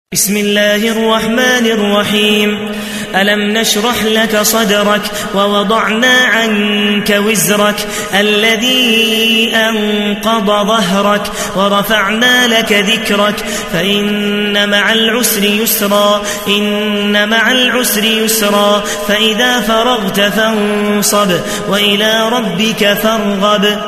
بسم الله الرحمن الرحيم. ألم نشرح لك صدرك ووضعنا عنك وزرك الذي أنقض ظهرك ورفعنا لك ذكرك فإن مع العسر يسرا إن مع العسر يسرا فإذا فرغت فانصب وإلى ربك فارغب.